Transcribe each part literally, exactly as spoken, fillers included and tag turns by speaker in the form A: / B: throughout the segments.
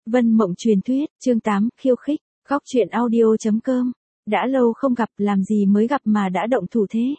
A: Vân Mộng Truyền Thuyết, chương tám, khiêu khích, góc truyện audio.com. Đã lâu không gặp, làm gì mới gặp mà đã động thủ thế?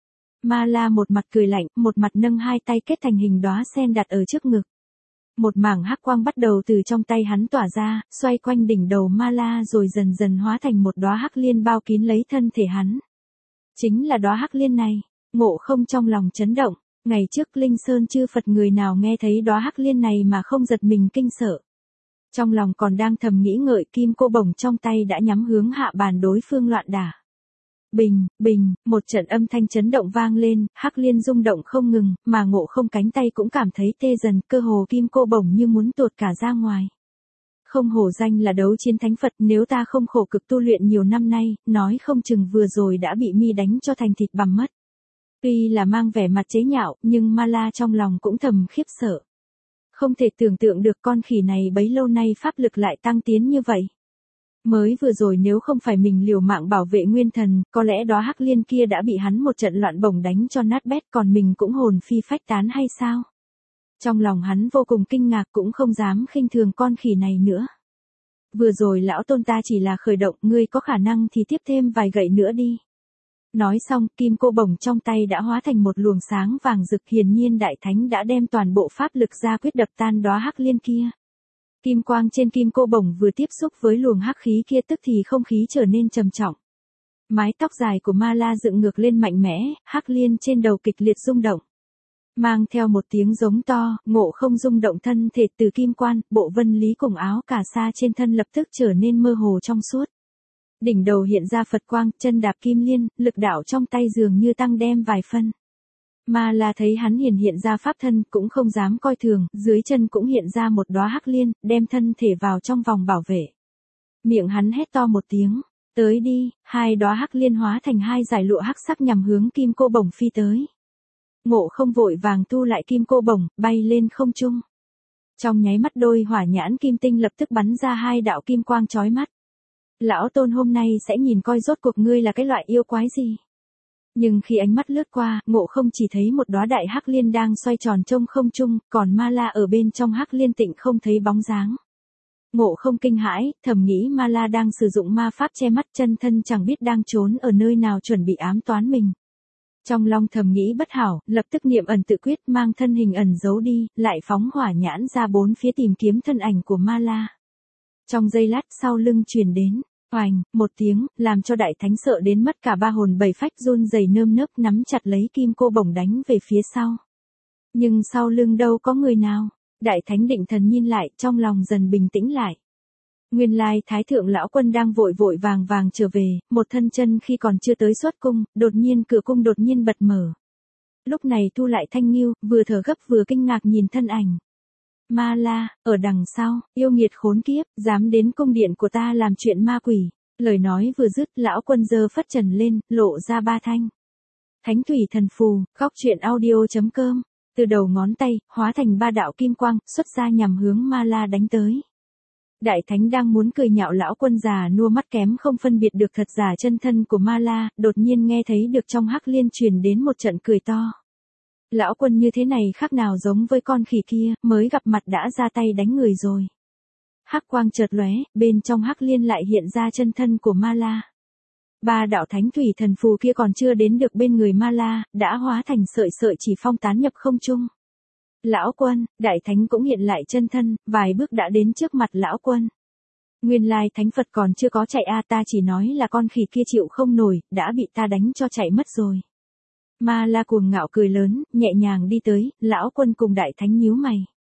A: Ma La một mặt cười lạnh, một mặt nâng hai tay kết thành hình đóa sen đặt ở trước ngực. Một mảng hắc quang bắt đầu từ trong tay hắn tỏa ra, xoay quanh đỉnh đầu Ma La rồi dần dần hóa thành một đóa hắc liên bao kín lấy thân thể hắn. Chính là đóa hắc liên này, Ngộ Không trong lòng chấn động. Ngày trước Linh Sơn chư Phật người nào nghe thấy đóa hắc liên này mà không giật mình kinh sợ. Trong lòng còn đang thầm nghĩ ngợi, kim cô bổng trong tay đã nhắm hướng hạ bàn đối phương loạn đả. Bình, bình, một trận âm thanh chấn động vang lên, hắc liên rung động không ngừng, mà Ngộ Không cánh tay cũng cảm thấy tê dần, cơ hồ kim cô bổng như muốn tuột cả ra ngoài. Không hổ danh là đấu chiến thánh Phật, nếu ta không khổ cực tu luyện nhiều năm nay, nói không chừng vừa rồi đã bị mi đánh cho thành thịt bằm mất. Tuy là mang vẻ mặt chế nhạo, nhưng Ma La trong lòng cũng thầm khiếp sợ. Không thể tưởng tượng được con khỉ này bấy lâu nay pháp lực lại tăng tiến như vậy. Mới vừa rồi nếu không phải mình liều mạng bảo vệ nguyên thần, có lẽ đó hắc liên kia đã bị hắn một trận loạn bổng đánh cho nát bét, còn mình cũng hồn phi phách tán hay sao? Trong lòng hắn vô cùng kinh ngạc, cũng không dám khinh thường con khỉ này nữa. Vừa rồi lão tôn ta chỉ là khởi động, ngươi có khả năng thì tiếp thêm vài gậy nữa đi. Nói xong, kim cô bổng trong tay đã hóa thành một luồng sáng vàng rực, hiển nhiên đại thánh đã đem toàn bộ pháp lực ra quyết đập tan đóa hắc liên kia. Kim quang trên kim cô bổng vừa tiếp xúc với luồng hắc khí kia tức thì không khí trở nên trầm trọng. Mái tóc dài của Ma La dựng ngược lên mạnh mẽ, hắc liên trên đầu kịch liệt rung động. Mang theo một tiếng giống to, Ngộ Không rung động thân thể từ kim quan, bộ vân lý cùng áo cà sa trên thân lập tức trở nên mơ hồ trong suốt. Đỉnh đầu hiện ra Phật quang, chân đạp kim liên, lực đạo trong tay dường như tăng đem vài phân. Ma La thấy hắn hiển hiện ra pháp thân cũng không dám coi thường, dưới chân cũng hiện ra một đóa hắc liên, đem thân thể vào trong vòng bảo vệ. Miệng hắn hét to một tiếng, tới đi, hai đóa hắc liên hóa thành hai dải lụa hắc sắc nhằm hướng kim cô bổng phi tới. Ngộ Không vội vàng tu lại kim cô bổng, bay lên không trung. Trong nháy mắt đôi hỏa nhãn kim tinh lập tức bắn ra hai đạo kim quang chói mắt. Lão tôn hôm nay sẽ nhìn coi rốt cuộc ngươi là cái loại yêu quái gì. Nhưng khi ánh mắt lướt qua, Ngộ Không chỉ thấy một đóa đại hắc liên đang xoay tròn trong không trung, còn Ma La ở bên trong hắc liên tịnh không thấy bóng dáng. Ngộ Không kinh hãi, thầm nghĩ Ma La đang sử dụng ma pháp che mắt, chân thân chẳng biết đang trốn ở nơi nào chuẩn bị ám toán mình. Trong lòng thầm nghĩ bất hảo, lập tức niệm ẩn tự quyết, mang thân hình ẩn giấu đi, lại phóng hỏa nhãn ra bốn phía tìm kiếm thân ảnh của Ma La. Trong giây lát sau lưng truyền đến, oành, một tiếng, làm cho đại thánh sợ đến mất cả ba hồn bảy phách, run rẩy nơm nớp nắm chặt lấy kim cô bổng đánh về phía sau. Nhưng sau lưng đâu có người nào, đại thánh định thần nhìn lại, trong lòng dần bình tĩnh lại. Nguyên lai Thái Thượng Lão Quân đang vội vội vàng vàng trở về, một thân chân khi còn chưa tới xuất cung, đột nhiên cửa cung đột nhiên bật mở. Lúc này thu lại thanh nghiêu, vừa thở gấp vừa kinh ngạc nhìn thân ảnh. Ma La, ở đằng sau, yêu nghiệt khốn kiếp, dám đến cung điện của ta làm chuyện ma quỷ. Lời nói vừa dứt, Lão Quân giơ phất trần lên, lộ ra ba thanh Thánh Thủy Thần Phù, góc truyện audio.com. Từ đầu ngón tay, hóa thành ba đạo kim quang, xuất ra nhằm hướng Ma La đánh tới. Đại thánh đang muốn cười nhạo Lão Quân già nua mắt kém không phân biệt được thật giả chân thân của Ma La, đột nhiên nghe thấy được trong hắc liên truyền đến một trận cười to. Lão Quân như thế này khác nào giống với con khỉ kia, mới gặp mặt đã ra tay đánh người rồi. Hắc quang chợt lóe, bên trong hắc liên lại hiện ra chân thân của Ma La. Ba đạo Thánh Thủy Thần Phù kia còn chưa đến được bên người Ma La, đã hóa thành sợi sợi chỉ phong tán nhập không trung. Lão Quân, đại thánh cũng hiện lại chân thân, vài bước đã đến trước mặt Lão Quân. Nguyên lai thánh Phật còn chưa có chạy a, ta chỉ nói là con khỉ kia chịu không nổi, đã bị ta đánh cho chạy mất rồi. Ma La cuồng ngạo cười lớn, nhẹ nhàng đi tới, Lão Quân cùng đại thánh nhíu mày.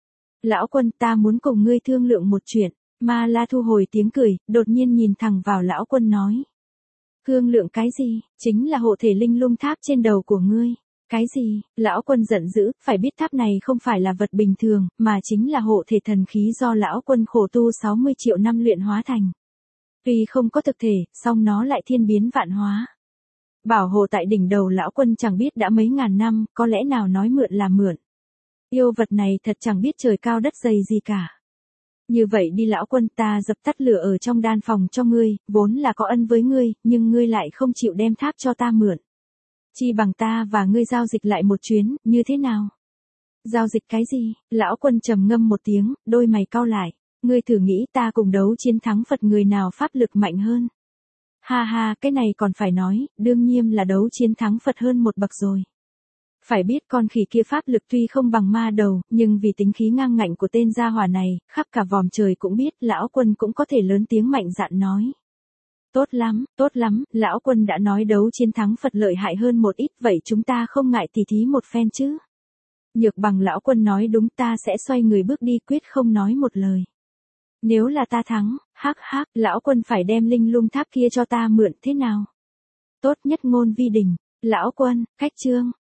A: Lão Quân, ta muốn cùng ngươi thương lượng một chuyện. Ma La thu hồi tiếng cười, đột nhiên nhìn thẳng vào Lão Quân nói. Thương lượng cái gì? Chính là hộ thể linh lung tháp trên đầu của ngươi. Cái gì? Lão Quân giận dữ, phải biết tháp này không phải là vật bình thường, mà chính là hộ thể thần khí do Lão Quân khổ tu sáu mươi triệu năm luyện hóa thành. Tuy không có thực thể, song nó lại thiên biến vạn hóa. Bảo hộ tại đỉnh đầu Lão Quân chẳng biết đã mấy ngàn năm, có lẽ nào nói mượn là mượn. Yêu vật này thật chẳng biết trời cao đất dày gì cả. Như vậy đi Lão Quân, ta dập tắt lửa ở trong đan phòng cho ngươi, vốn là có ân với ngươi, nhưng ngươi lại không chịu đem tháp cho ta mượn. Chi bằng ta và ngươi giao dịch lại một chuyến, như thế nào? Giao dịch cái gì? Lão Quân trầm ngâm một tiếng, đôi mày cau lại. Ngươi thử nghĩ ta cùng đấu chiến thắng Phật người nào pháp lực mạnh hơn. Ha ha, cái này còn phải nói, đương nhiên là đấu chiến thắng Phật hơn một bậc rồi. Phải biết con khỉ kia pháp lực tuy không bằng ma đầu, nhưng vì tính khí ngang ngạnh của tên gia hỏa này, khắp cả vòm trời cũng biết, lão quân cũng có thể lớn tiếng mạnh dạn nói. Tốt lắm, tốt lắm, lão quân đã nói đấu chiến thắng Phật lợi hại hơn một ít, vậy chúng ta không ngại tỉ thí một phen chứ. Nhược bằng lão quân nói đúng, ta sẽ xoay người bước đi, quyết không nói một lời. Nếu là ta thắng, hắc hắc, lão quân phải đem linh lung tháp kia cho ta mượn thế nào? Tốt nhất ngôn vi đình, lão quân, khách trương.